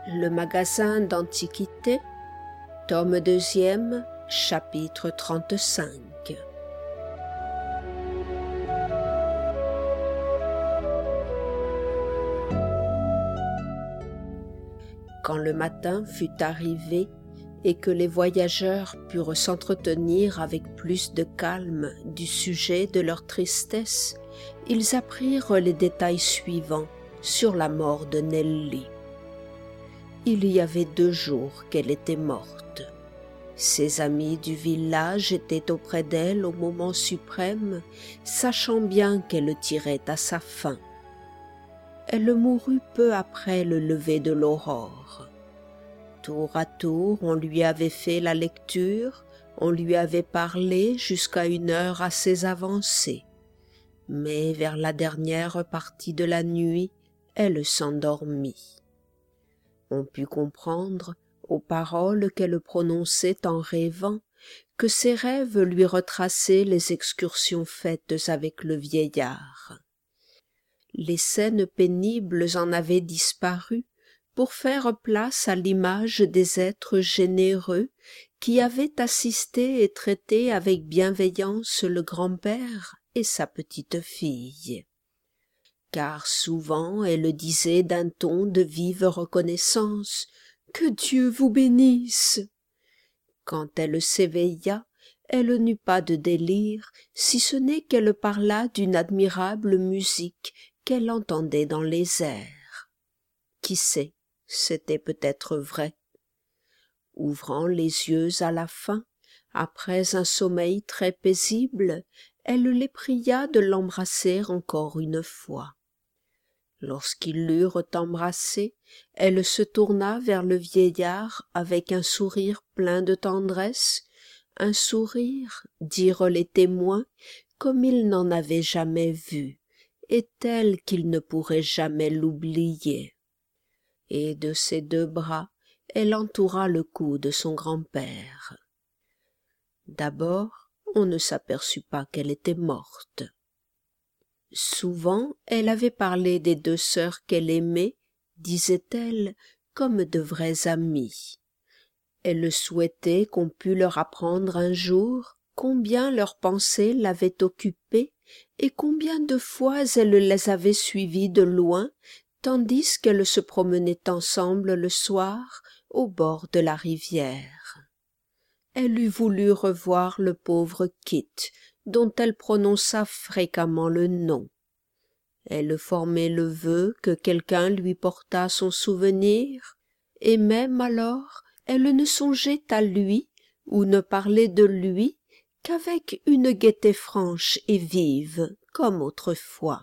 Le magasin d'Antiquités, tome 2e, chapitre 35. Quand le matin fut arrivé et que les voyageurs purent s'entretenir avec plus de calme du sujet de leur tristesse, ils apprirent les détails suivants sur la mort de Nelly. Il y avait 2 jours qu'elle était morte. Ses amis du village étaient auprès d'elle au moment suprême, sachant bien qu'elle tirait à sa fin. Elle mourut peu après le lever de l'aurore. Tour à tour, on lui avait fait la lecture, on lui avait parlé jusqu'à une heure assez avancée. Mais vers la dernière partie de la nuit, elle s'endormit. On put comprendre, aux paroles qu'elle prononçait en rêvant, que ses rêves lui retraçaient les excursions faites avec le vieillard. Les scènes pénibles en avaient disparu pour faire place à l'image des êtres généreux qui avaient assisté et traité avec bienveillance le grand-père et sa petite-fille. Car souvent elle disait d'un ton de vive reconnaissance « Que Dieu vous bénisse !» Quand elle s'éveilla, elle n'eut pas de délire, si ce n'est qu'elle parla d'une admirable musique qu'elle entendait dans les airs. Qui sait, c'était peut-être vrai. Ouvrant les yeux à la fin, après un sommeil très paisible, elle les pria de l'embrasser encore une fois. Lorsqu'ils l'eurent embrassée, elle se tourna vers le vieillard avec un sourire plein de tendresse, un sourire, dirent les témoins, comme il n'en avait jamais vu, et tel qu'il ne pourrait jamais l'oublier. Et de ses 2 bras, elle entoura le cou de son grand-père. D'abord, on ne s'aperçut pas qu'elle était morte. Souvent, elle avait parlé des 2 sœurs qu'elle aimait, disait-elle, comme de vraies amies. Elle souhaitait qu'on pût leur apprendre un jour combien leurs pensées l'avaient occupée et combien de fois elle les avait suivies de loin, tandis qu'elles se promenaient ensemble le soir au bord de la rivière. Elle eût voulu revoir le pauvre Kit, dont elle prononça fréquemment le nom. Elle formait le vœu que quelqu'un lui portât son souvenir, et même alors elle ne songeait à lui ou ne parlait de lui qu'avec une gaieté franche et vive, comme autrefois.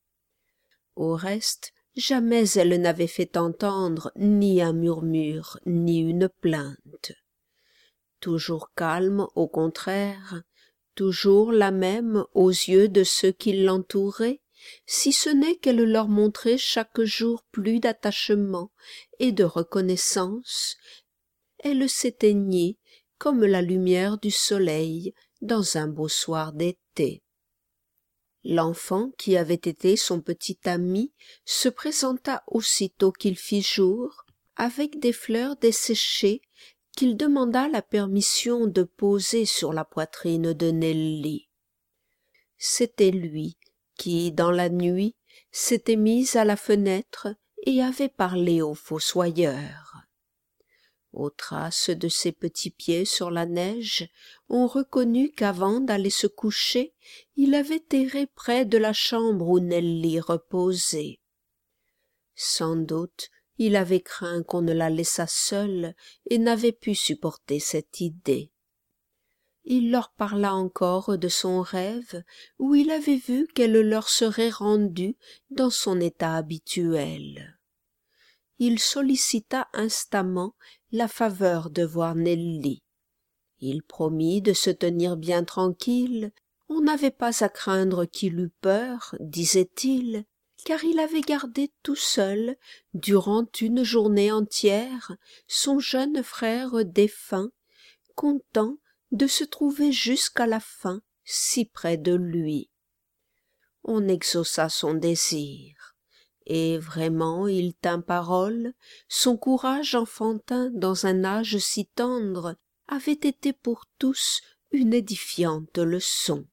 Au reste, jamais elle n'avait fait entendre ni un murmure, ni une plainte. Toujours calme, au contraire, toujours la même aux yeux de ceux qui l'entouraient, si ce n'est qu'elle leur montrait chaque jour plus d'attachement et de reconnaissance, elle s'éteignit comme la lumière du soleil dans un beau soir d'été. L'enfant qui avait été son petit ami se présenta aussitôt qu'il fit jour, avec des fleurs desséchées qu'il demanda la permission de poser sur la poitrine de Nelly. C'était lui qui, dans la nuit, s'était mis à la fenêtre et avait parlé au fossoyeur. Aux traces de ses petits pieds sur la neige, on reconnut qu'avant d'aller se coucher, il avait erré près de la chambre où Nelly reposait. Sans doute, il avait craint qu'on ne la laissât seule et n'avait pu supporter cette idée. Il leur parla encore de son rêve où il avait vu qu'elle leur serait rendue dans son état habituel. Il sollicita instamment la faveur de voir Nelly. Il promit de se tenir bien tranquille, on n'avait pas à craindre qu'il eût peur, disait-il, car il avait gardé tout seul, durant une journée entière, son jeune frère défunt, content de se trouver jusqu'à la fin si près de lui. On exauça son désir, Et vraiment il tint parole, son courage enfantin dans un âge si tendre avait été pour tous une édifiante leçon.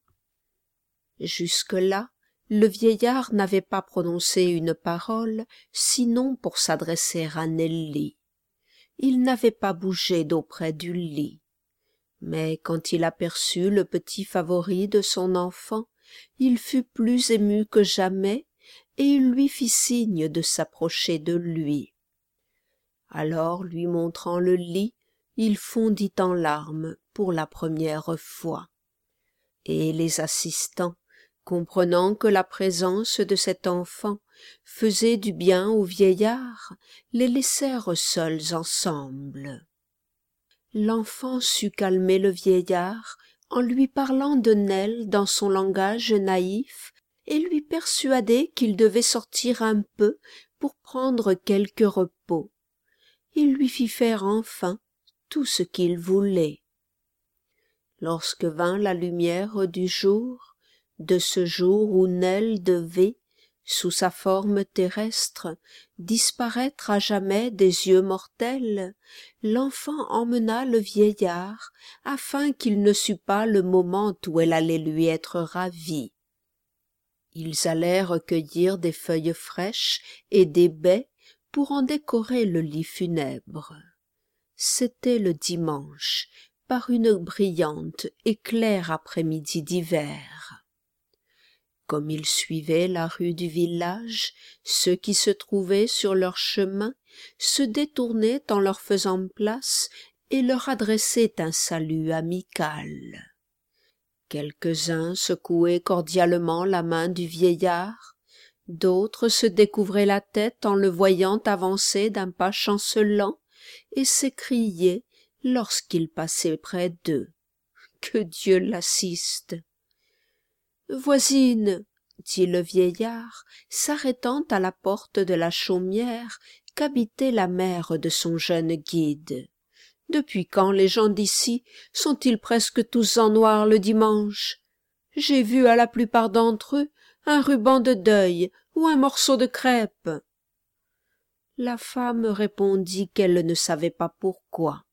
Jusque-là, le vieillard n'avait pas prononcé une parole, sinon pour s'adresser à Nelly. Il n'avait pas bougé d'auprès du lit. Mais quand il aperçut le petit favori de son enfant, il fut plus ému que jamais, et il lui fit signe de s'approcher de lui. Alors, lui montrant le lit, il fondit en larmes pour la première fois. Et les assistants, comprenant que la présence de cet enfant faisait du bien au vieillard, les laissèrent seuls ensemble. L'enfant sut calmer le vieillard en lui parlant de Nell dans son langage naïf et lui persuader qu'il devait sortir un peu pour prendre quelque repos. Il lui fit faire enfin tout ce qu'il voulait. Lorsque vint la lumière du jour, de ce jour où Nell devait, sous sa forme terrestre, disparaître à jamais des yeux mortels, l'enfant emmena le vieillard afin qu'il ne sût pas le moment où elle allait lui être ravie. Ils allèrent cueillir des feuilles fraîches et des baies pour en décorer le lit funèbre. C'était le dimanche, par une brillante et claire après-midi d'hiver. Comme ils suivaient la rue du village, ceux qui se trouvaient sur leur chemin se détournaient en leur faisant place et leur adressaient un salut amical. Quelques-uns secouaient cordialement la main du vieillard, d'autres se découvraient la tête en le voyant avancer d'un pas chancelant et s'écriaient lorsqu'il passait près d'eux. Que Dieu l'assiste! Voisine, dit le vieillard, s'arrêtant à la porte de la chaumière qu'habitait la mère de son jeune guide. Depuis quand les gens d'ici sont-ils presque tous en noir le dimanche? J'ai vu à la plupart d'entre eux un ruban de deuil ou un morceau de crêpe. La femme répondit qu'elle ne savait pas pourquoi.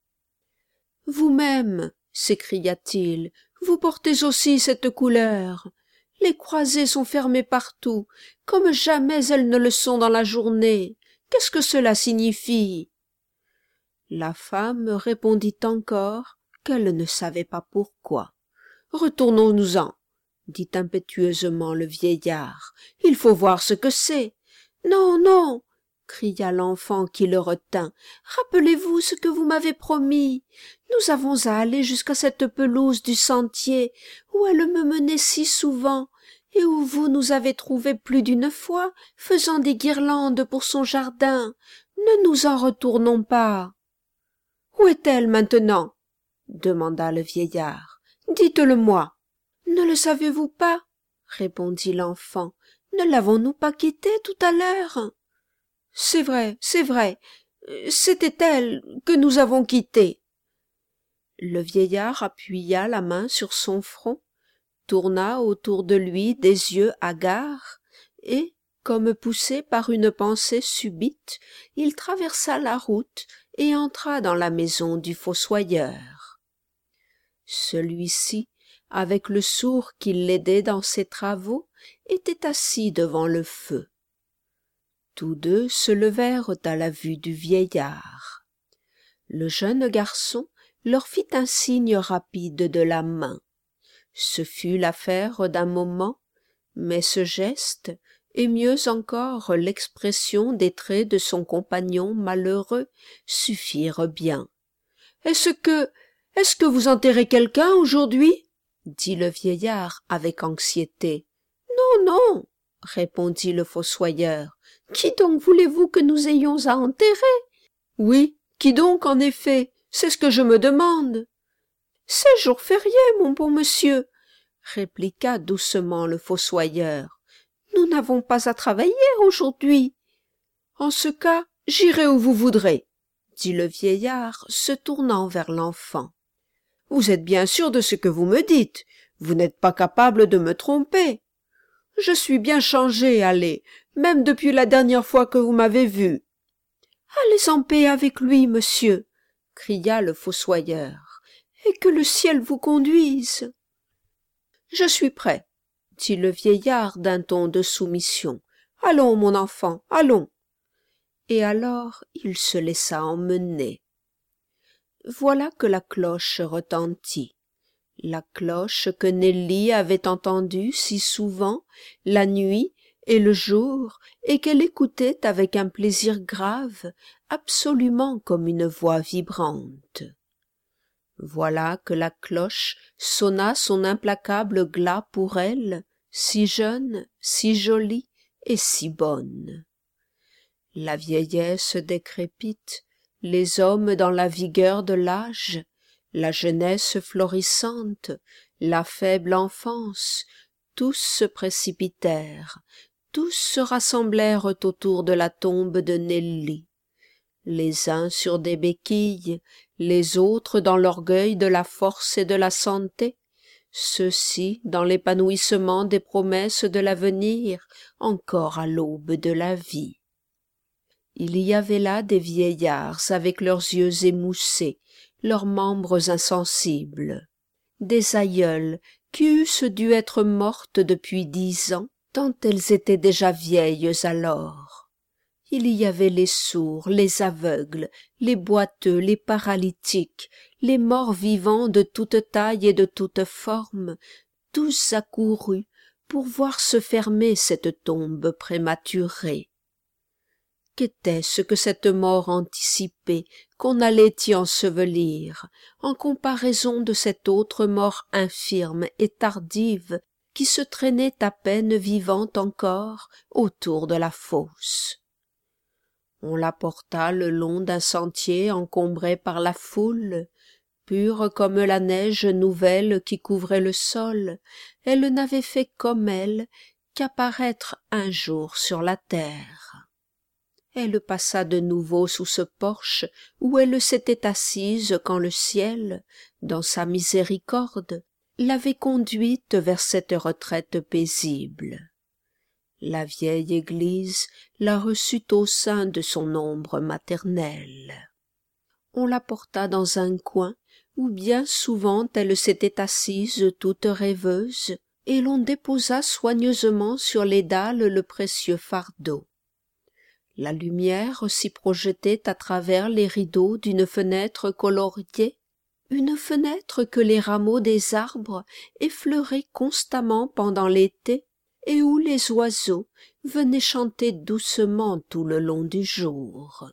Vous-même, s'écria-t-il, vous portez aussi cette couleur. Les croisées sont fermées partout, comme jamais elles ne le sont dans la journée. Qu'est-ce que cela signifie? La femme répondit encore qu'elle ne savait pas pourquoi. Retournons-nous-en, dit impétueusement le vieillard. Il faut voir ce que c'est. Non, non, cria l'enfant qui le retint. Rappelez-vous ce que vous m'avez promis. Nous avons à aller jusqu'à cette pelouse du sentier où elle me menait si souvent et où vous nous avez trouvés plus d'une fois faisant des guirlandes pour son jardin. Ne nous en retournons pas. Où est-elle maintenant? Demanda le vieillard. Dites-le-moi. Ne le savez-vous pas? Répondit l'enfant. Ne l'avons-nous pas quittée tout à l'heure? C'est vrai, c'était elle que nous avons quittée. Le vieillard appuya la main sur son front, tourna autour de lui des yeux hagards, et, comme poussé par une pensée subite, il traversa la route et entra dans la maison du fossoyeur. Celui-ci, avec le sourd qui l'aidait dans ses travaux, était assis devant le feu. Tous deux se levèrent à la vue du vieillard. Le jeune garçon leur fit un signe rapide de la main. Ce fut l'affaire d'un moment, mais ce geste, et mieux encore l'expression des traits de son compagnon malheureux, suffirent bien. « Est-ce que vous enterrez quelqu'un aujourd'hui » dit le vieillard avec anxiété. « Non, non, » répondit le fossoyeur. « Qui donc voulez-vous que nous ayons à enterrer ?»« Oui, qui donc, en effet, c'est ce que je me demande. »« C'est jour férié, mon bon monsieur, » répliqua doucement le fossoyeur. « Nous n'avons pas à travailler aujourd'hui. »« En ce cas, j'irai où vous voudrez, » dit le vieillard, se tournant vers l'enfant. « Vous êtes bien sûr de ce que vous me dites. Vous n'êtes pas capable de me tromper. »« Je suis bien changé, allez, même depuis la dernière fois que vous m'avez vu. »« Allez en paix avec lui, monsieur, » cria le fossoyeur, « et que le ciel vous conduise. »« Je suis prêt, » dit le vieillard d'un ton de soumission. « Allons, mon enfant, allons. » Et alors il se laissa emmener. Voilà que la cloche retentit. La cloche que Nelly avait entendue si souvent, la nuit et le jour, et qu'elle écoutait avec un plaisir grave, absolument comme une voix vibrante. Voilà que la cloche sonna son implacable glas pour elle, si jeune, si jolie et si bonne. La vieillesse décrépite, les hommes dans la vigueur de l'âge, la jeunesse florissante, la faible enfance, tous se précipitèrent, tous se rassemblèrent autour de la tombe de Nelly, les uns sur des béquilles, les autres dans l'orgueil de la force et de la santé, ceux-ci dans l'épanouissement des promesses de l'avenir, encore à l'aube de la vie. Il y avait là des vieillards avec leurs yeux émoussés, leurs membres insensibles, des aïeules qui eussent dû être mortes depuis 10 ans, tant elles étaient déjà vieilles alors. Il y avait les sourds, les aveugles, les boiteux, les paralytiques, les morts vivants de toute taille et de toute forme, tous accourus pour voir se fermer cette tombe prématurée. Qu'était-ce que cette mort anticipée qu'on allait y ensevelir, en comparaison de cette autre mort infirme et tardive qui se traînait à peine vivante encore autour de la fosse? On la porta le long d'un sentier encombré par la foule, pure comme la neige nouvelle qui couvrait le sol. Elle n'avait fait comme elle qu'apparaître un jour sur la terre. Elle passa de nouveau sous ce porche où elle s'était assise quand le ciel, dans sa miséricorde, l'avait conduite vers cette retraite paisible. La vieille église la reçut au sein de son ombre maternelle. On la porta dans un coin où bien souvent elle s'était assise toute rêveuse, et l'on déposa soigneusement sur les dalles le précieux fardeau. La lumière s'y projetait à travers les rideaux d'une fenêtre coloriée, une fenêtre que les rameaux des arbres effleuraient constamment pendant l'été, et où les oiseaux venaient chanter doucement tout le long du jour.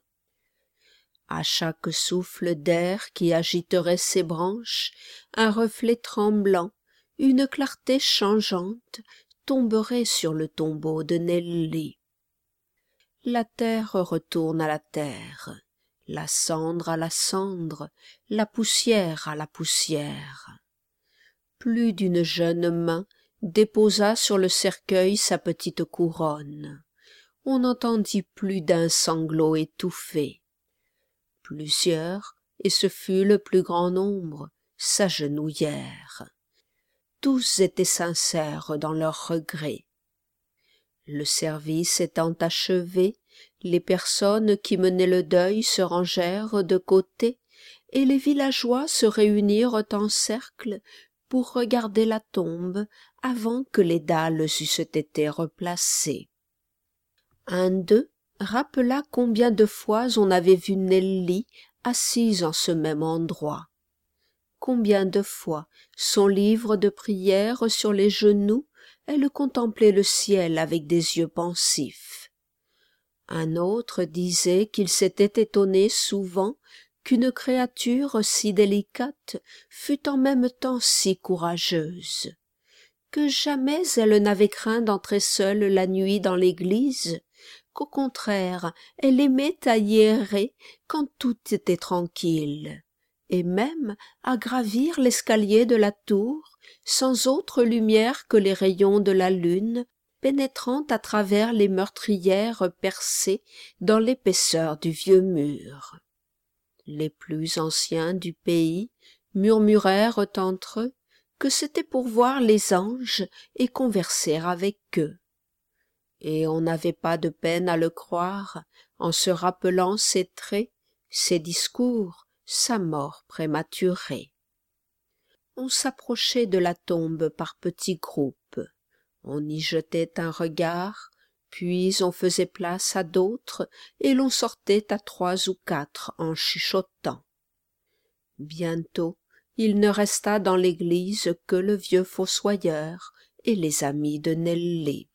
À chaque souffle d'air qui agiterait ses branches, un reflet tremblant, une clarté changeante tomberait sur le tombeau de Nelly. La terre retourne à la terre, la cendre à la cendre, la poussière à la poussière. Plus d'une jeune main déposa sur le cercueil sa petite couronne. On n'entendit plus d'un sanglot étouffé. Plusieurs, et ce fut le plus grand nombre, s'agenouillèrent. Tous étaient sincères dans leurs regrets. Le service étant achevé, les personnes qui menaient le deuil se rangèrent de côté, et les villageois se réunirent en cercle pour regarder la tombe avant que les dalles eussent été replacées. Un d'eux rappela combien de fois on avait vu Nelly assise en ce même endroit. Combien de fois, son livre de prières sur les genoux, elle contemplait le ciel avec des yeux pensifs. Un autre disait qu'il s'était étonné souvent qu'une créature si délicate fût en même temps si courageuse, que jamais elle n'avait craint d'entrer seule la nuit dans l'église, qu'au contraire elle aimait à y errer quand tout était tranquille, et même à gravir l'escalier de la tour sans autre lumière que les rayons de la lune pénétrant à travers les meurtrières percées dans l'épaisseur du vieux mur. Les plus anciens du pays murmurèrent entre eux, que c'était pour voir les anges et converser avec eux. Et on n'avait pas de peine à le croire en se rappelant ses traits, ses discours, sa mort prématurée. On s'approchait de la tombe par petits groupes, on y jetait un regard, puis on faisait place à d'autres et l'on sortait à 3 ou 4 en chuchotant. Bientôt, il ne resta dans l'église que le vieux fossoyeur et les amis de Nelly.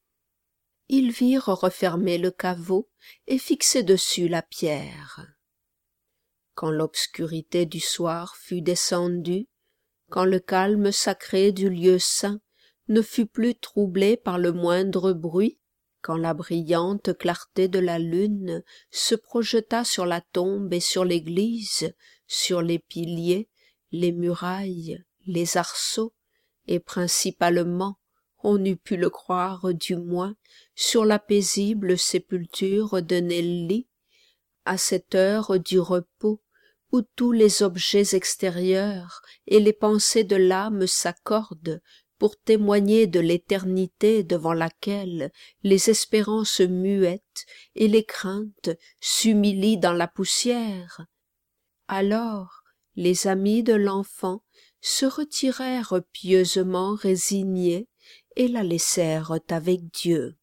Ils virent refermer le caveau et fixer dessus la pierre. Quand l'obscurité du soir fut descendue, quand le calme sacré du lieu saint ne fut plus troublé par le moindre bruit, quand la brillante clarté de la lune se projeta sur la tombe et sur l'église, sur les piliers, les murailles, les arceaux, et principalement, on eût pu le croire du moins, sur la paisible sépulture de Nelly, à cette heure du repos, où tous les objets extérieurs et les pensées de l'âme s'accordent pour témoigner de l'éternité devant laquelle les espérances muettes et les craintes s'humilient dans la poussière, alors les amis de l'enfant se retirèrent pieusement résignés et la laissèrent avec Dieu.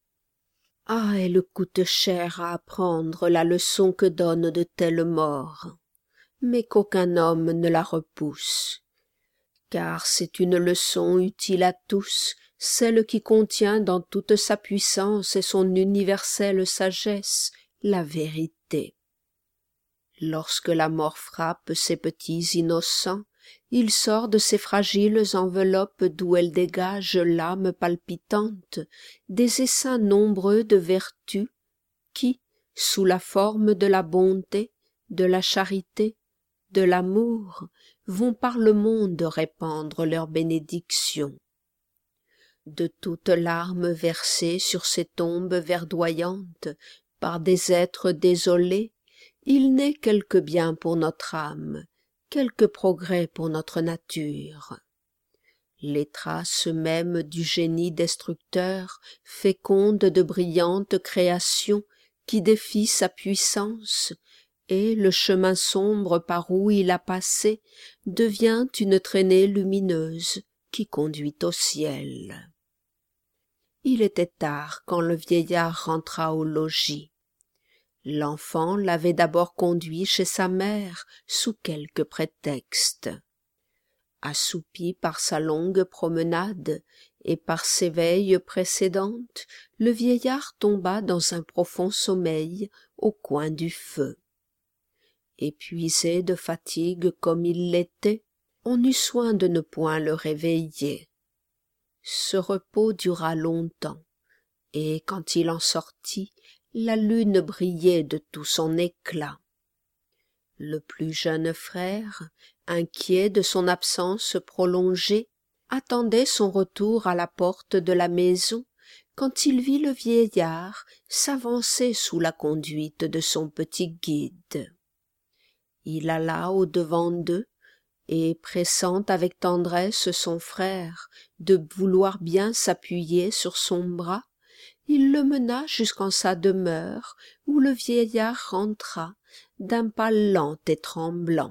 Ah, elle coûte cher à apprendre la leçon que donnent de telles morts, mais qu'aucun homme ne la repousse, car c'est une leçon utile à tous, celle qui contient dans toute sa puissance et son universelle sagesse la vérité. Lorsque la mort frappe ces petits innocents, il sort de ces fragiles enveloppes d'où elle dégage l'âme palpitante des essaims nombreux de vertu qui, sous la forme de la bonté, de la charité, de l'amour, vont par le monde répandre leurs bénédictions. De toutes larmes versées sur ces tombes verdoyantes par des êtres désolés, il naît quelque bien pour notre âme, quelque progrès pour notre nature. Les traces mêmes du génie destructeur fécondent de brillantes créations qui défient sa puissance, et le chemin sombre par où il a passé devient une traînée lumineuse qui conduit au ciel. Il était tard quand le vieillard rentra au logis. L'enfant l'avait d'abord conduit chez sa mère sous quelque prétexte. Assoupi par sa longue promenade et par ses veilles précédentes, le vieillard tomba dans un profond sommeil au coin du feu. Épuisé de fatigue comme il l'était, on eut soin de ne point le réveiller. Ce repos dura longtemps, et quand il en sortit, la lune brillait de tout son éclat. Le plus jeune frère, inquiet de son absence prolongée, attendait son retour à la porte de la maison quand il vit le vieillard s'avancer sous la conduite de son petit guide. Il alla au-devant d'eux, et pressant avec tendresse son frère de vouloir bien s'appuyer sur son bras, il le mena jusqu'en sa demeure où le vieillard rentra d'un pas lent et tremblant.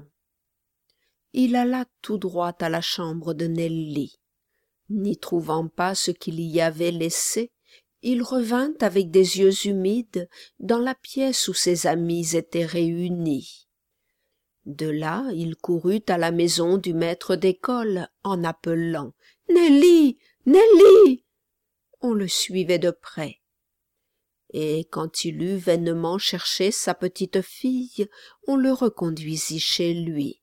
Il alla tout droit à la chambre de Nelly. N'y trouvant pas ce qu'il y avait laissé, il revint avec des yeux humides dans la pièce où ses amis étaient réunis. De là, il courut à la maison du maître d'école en appelant « Nelly, Nelly !» On le suivait de près. Et quand il eut vainement cherché sa petite fille, on le reconduisit chez lui.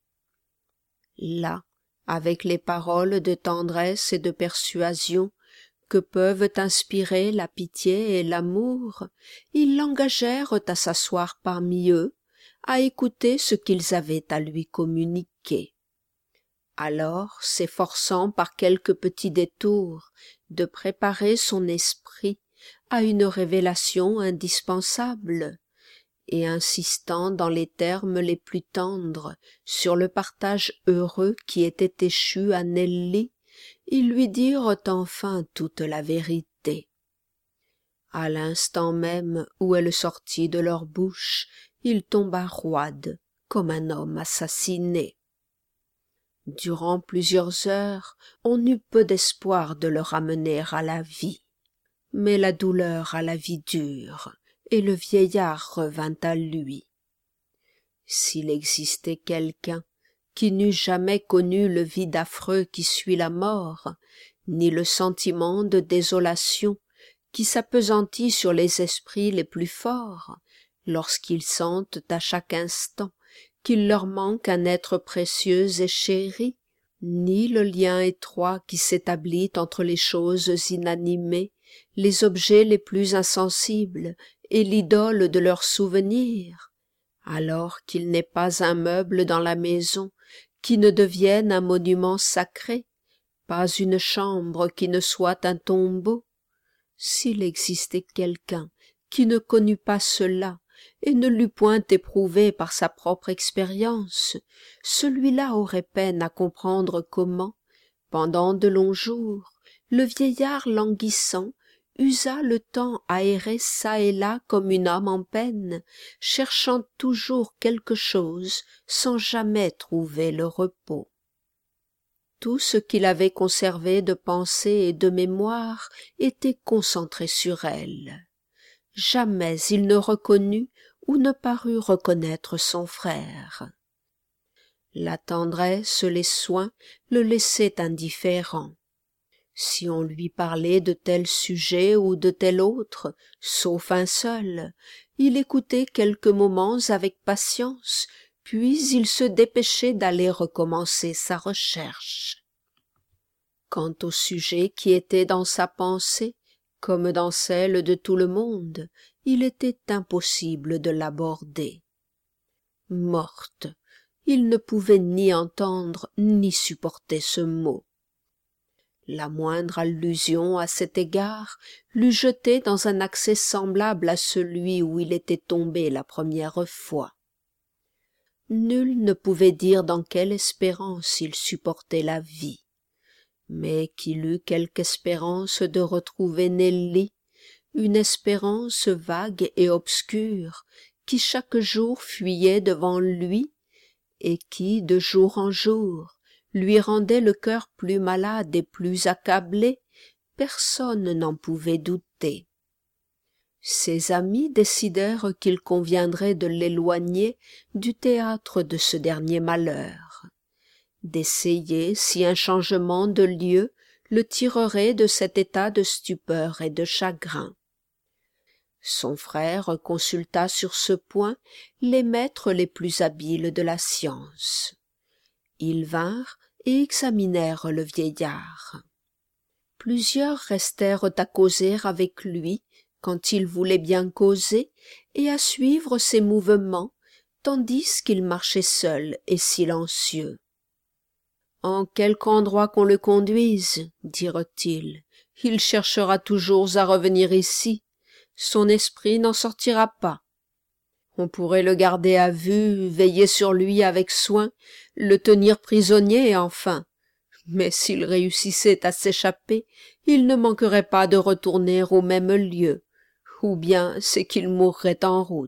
Là, avec les paroles de tendresse et de persuasion que peuvent inspirer la pitié et l'amour, ils l'engagèrent à s'asseoir parmi eux, à écouter ce qu'ils avaient à lui communiquer. Alors, s'efforçant par quelques petits détours de préparer son esprit à une révélation indispensable, et insistant dans les termes les plus tendres sur le partage heureux qui était échu à Nelly, ils lui dirent enfin toute la vérité. À l'instant même où elle sortit de leur bouche, il tomba roide comme un homme assassiné. Durant plusieurs heures, on eut peu d'espoir de le ramener à la vie. Mais la douleur à la vie dure, et le vieillard revint à lui. S'il existait quelqu'un qui n'eût jamais connu le vide affreux qui suit la mort, ni le sentiment de désolation qui s'appesantit sur les esprits les plus forts, lorsqu'ils sentent à chaque instant qu'il leur manque un être précieux et chéri, ni le lien étroit qui s'établit entre les choses inanimées, les objets les plus insensibles et l'idole de leurs souvenirs, alors qu'il n'est pas un meuble dans la maison qui ne devienne un monument sacré, pas une chambre qui ne soit un tombeau. S'il existait quelqu'un qui ne connût pas cela et ne l'eût point éprouvé par sa propre expérience, celui-là aurait peine à comprendre comment, pendant de longs jours, le vieillard languissant usa le temps à errer çà et là comme une âme en peine, cherchant toujours quelque chose sans jamais trouver le repos. Tout ce qu'il avait conservé de pensée et de mémoire était concentré sur elle. Jamais il ne reconnut ou ne parut reconnaître son frère. La tendresse, les soins le laissaient indifférent. Si on lui parlait de tel sujet ou de tel autre, sauf un seul, il écoutait quelques moments avec patience, puis il se dépêchait d'aller recommencer sa recherche. Quant au sujet qui était dans sa pensée, comme dans celle de tout le monde, il était impossible de l'aborder. Morte, il ne pouvait ni entendre ni supporter ce mot. La moindre allusion à cet égard l'eût jeté dans un accès semblable à celui où il était tombé la première fois. Nul ne pouvait dire dans quelle espérance il supportait la vie, mais qu'il eût quelque espérance de retrouver Nelly, une espérance vague et obscure qui chaque jour fuyait devant lui et qui, de jour en jour, lui rendait le cœur plus malade et plus accablé, personne n'en pouvait douter. Ses amis décidèrent qu'il conviendrait de l'éloigner du théâtre de ce dernier malheur, d'essayer si un changement de lieu le tirerait de cet état de stupeur et de chagrin. Son frère consulta sur ce point les maîtres les plus habiles de la science. Ils vinrent et examinèrent le vieillard. Plusieurs restèrent à causer avec lui quand il voulait bien causer et à suivre ses mouvements tandis qu'il marchait seul et silencieux. « En quelque endroit qu'on le conduise, dirent-ils, il cherchera toujours à revenir ici, son esprit n'en sortira pas. On pourrait le garder à vue, veiller sur lui avec soin, le tenir prisonnier enfin. Mais s'il réussissait à s'échapper, il ne manquerait pas de retourner au même lieu, ou bien c'est qu'il mourrait en route. »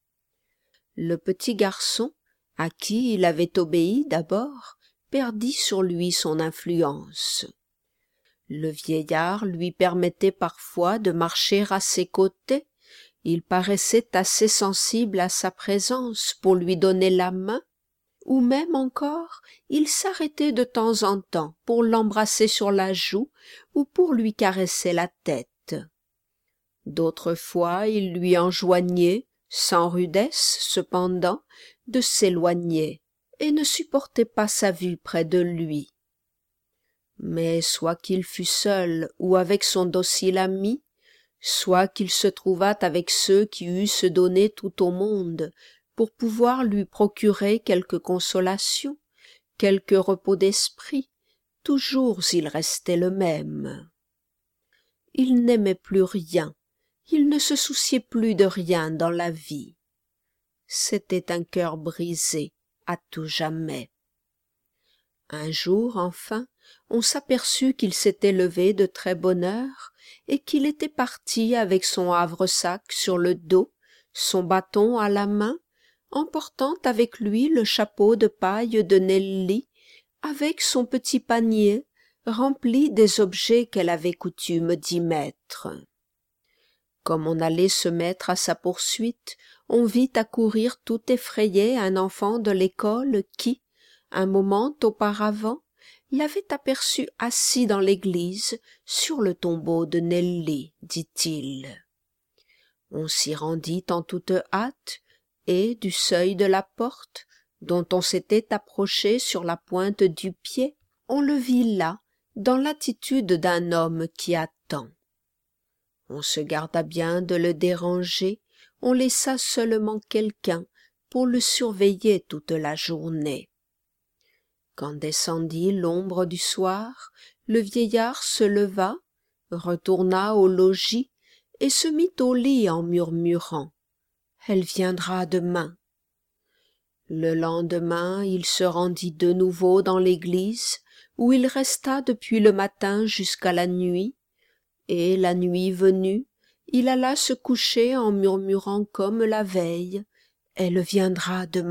Le petit garçon, à qui il avait obéi d'abord, perdit sur lui son influence. Le vieillard lui permettait parfois de marcher à ses côtés, il paraissait assez sensible à sa présence pour lui donner la main, ou même encore il s'arrêtait de temps en temps pour l'embrasser sur la joue ou pour lui caresser la tête. D'autres fois il lui enjoignait, sans rudesse cependant, de s'éloigner, et ne supportait pas sa vue près de lui. Mais soit qu'il fût seul ou avec son docile ami, soit qu'il se trouvât avec ceux qui eussent donné tout au monde pour pouvoir lui procurer quelque consolation, quelque repos d'esprit, toujours il restait le même. Il n'aimait plus rien, il ne se souciait plus de rien dans la vie. c'était un cœur brisé à tout jamais. Un jour, enfin, on s'aperçut qu'il s'était levé de très bonne heure et qu'il était parti avec son havresac sur le dos, son bâton à la main, emportant avec lui le chapeau de paille de Nelly, avec son petit panier rempli des objets qu'elle avait coutume d'y mettre. Comme on allait se mettre à sa poursuite, on vit accourir tout effrayé un enfant de l'école qui, un moment auparavant, l'avait aperçu assis dans l'église sur le tombeau de Nelly, dit-il. On s'y rendit en toute hâte, et du seuil de la porte, dont on s'était approché sur la pointe du pied, on le vit là, dans l'attitude d'un homme qui attend. On se garda bien de le déranger, on laissa seulement quelqu'un pour le surveiller toute la journée. Quand descendit l'ombre du soir, le vieillard se leva, retourna au logis et se mit au lit en murmurant « Elle viendra demain ». Le lendemain, il se rendit de nouveau dans l'église, où il resta depuis le matin jusqu'à la nuit, et la nuit venue, il alla se coucher en murmurant comme la veille « Elle viendra demain ».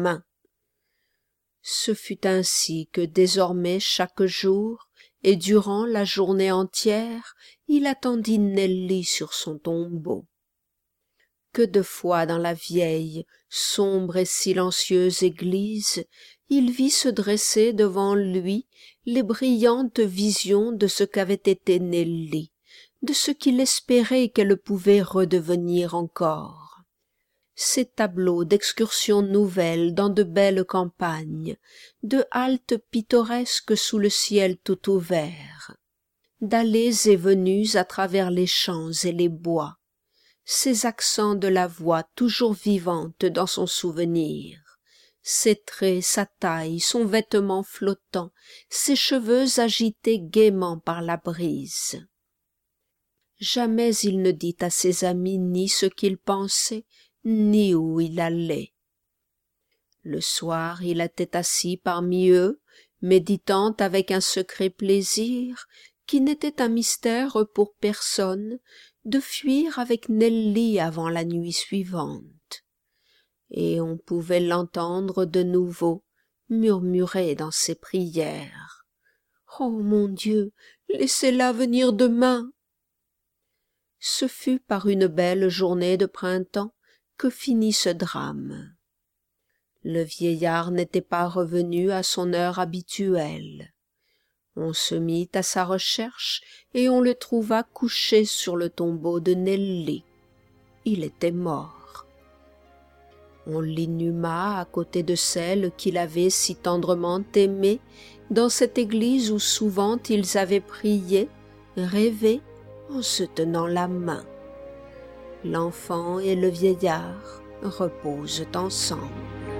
Ce fut ainsi que désormais chaque jour, et durant la journée entière, il attendit Nelly sur son tombeau. Que de fois dans la vieille, sombre et silencieuse église, il vit se dresser devant lui les brillantes visions de ce qu'avait été Nelly, de ce qu'il espérait qu'elle pouvait redevenir encore. Ces tableaux d'excursions nouvelles dans de belles campagnes, de haltes pittoresques sous le ciel tout ouvert, d'allées et venues à travers les champs et les bois, ces accents de la voix toujours vivante dans son souvenir, ses traits, sa taille, son vêtement flottant, ses cheveux agités gaiement par la brise. Jamais il ne dit à ses amis ni ce qu'il pensait, ni où il allait. Le soir, il était assis parmi eux, méditant avec un secret plaisir, qui n'était un mystère pour personne, de fuir avec Nelly avant la nuit suivante. Et on pouvait l'entendre de nouveau murmurer dans ses prières. « Oh mon Dieu, laissez-la venir demain !» Ce fut par une belle journée de printemps que finit ce drame. Le vieillard n'était pas revenu à son heure habituelle. On se mit à sa recherche et on le trouva couché sur le tombeau de Nelly. Il était mort. On l'inhuma à côté de celle qu'il avait si tendrement aimée dans cette église où souvent ils avaient prié, rêvé, en se tenant la main. L'enfant et le vieillard reposent ensemble.